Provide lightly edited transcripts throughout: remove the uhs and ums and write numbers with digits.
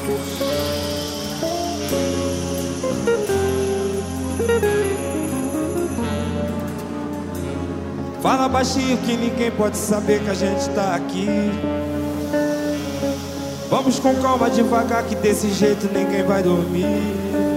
Fala baixinho que ninguém pode saber que a gente tá aqui. Vamos com calma, devagar, que desse jeito ninguém vai dormir.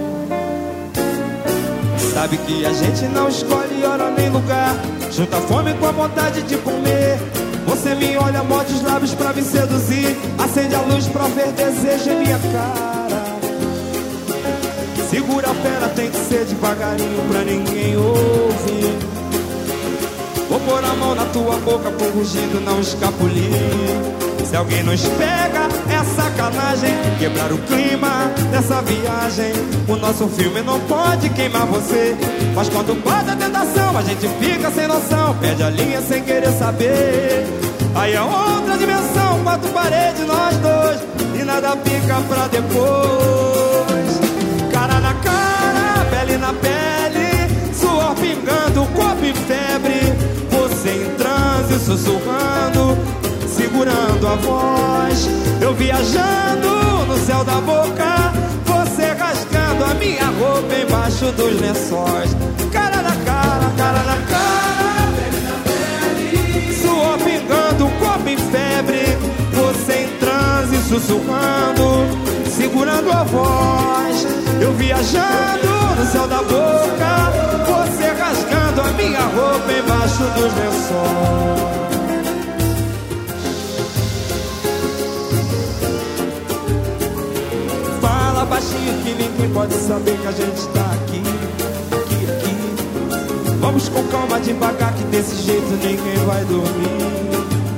Sabe que a gente não escolhe hora nem lugar, junta a fome com a vontade de comer. Você me olha, morde os lábios pra me seduzir, acende a luz pra ver desejo em minha cara. Segura a fera, tem que ser devagarinho pra ninguém ouvir. Vou pôr a mão na tua boca pro rugido não escapulir. Se alguém nos pega, é sacanagem, quebrar o clima dessa viagem. O nosso filme não pode queimar você, mas quando bate a tentação, a gente fica sem noção, perde a linha sem querer saber. Aí é outra dimensão, quatro paredes, nós dois, e nada fica pra depois. Cara na cara, pele na pele, suor pingando, corpo em febre. Você em transe, sussurrando, segurando a voz. Eu viajando no céu da boca, você rasgando a minha roupa embaixo dos lençóis. Cara na cara, cara na cara, pele na pele, suor pingando, corpo em febre. Você em transe, sussurrando, segurando a voz. Eu viajando no céu da boca, você rasgando a minha roupa embaixo dos lençóis. Fala baixinho que ninguém pode saber que a gente tá aqui, aqui, aqui. Vamos com calma, devagar, que desse jeito ninguém vai dormir.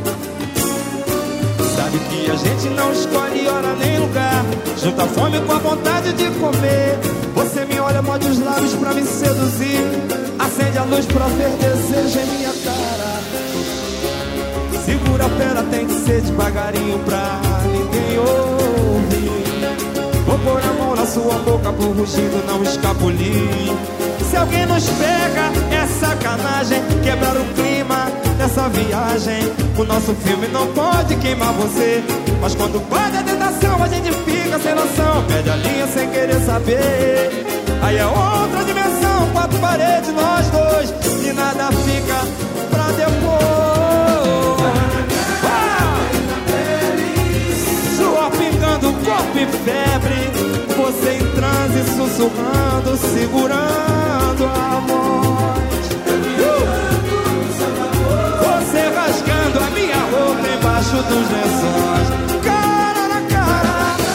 Sabe que a gente não escolhe hora nem lugar, junta a fome com a vontade de comer. Você me olha, morde os lábios pra me seduzir, acende a luz pra ver desejo em minha cara. Segura a pera, tem que ser devagarinho pra ninguém ouvir. Vou pôr a mão na sua boca pro rugido não escapulir. Se alguém nos pega, é sacanagem, quebrar o clima dessa viagem. O nosso filme não pode queimar você, mas quando bate a tentação, a gente fica sem noção, perde a linha sem querer saber. Aí é outra dimensão, quatro paredes, nós dois, e nada fica pra depois. Suor pingando, corpo em febre. Você em transe, sussurrando, segurando a voz. Você rasgando a minha roupa embaixo dos lençóis. Cara na cara,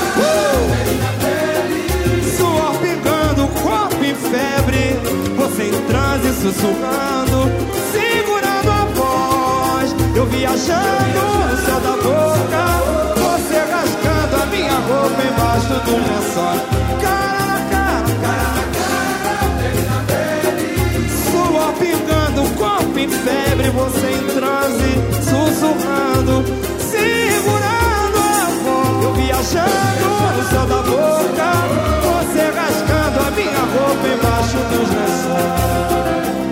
suor pingando, corpo em febre. Você em transe, sussurrando, segurando a voz. Eu viajando no céu da boca, você rasgando a minha roupa embaixo dos lençóis. Cara na cara, cara na cara, pele na pele, suor pingando, corpo em febre. Você em transe, sussurrando, segurando a voz. Eu viajando no céu da boca, você rasgando a minha roupa embaixo dos lençóis.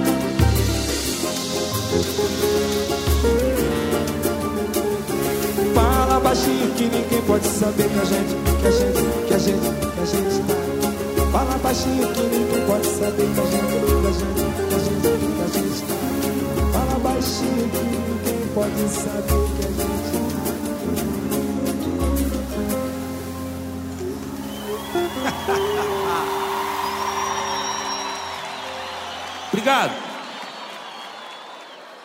Fala baixinho que ninguém pode saber que a gente tá. Fala baixinho que ninguém pode saber que a gente tá. Fala baixinho que ninguém pode saber que a gente tá. Obrigado.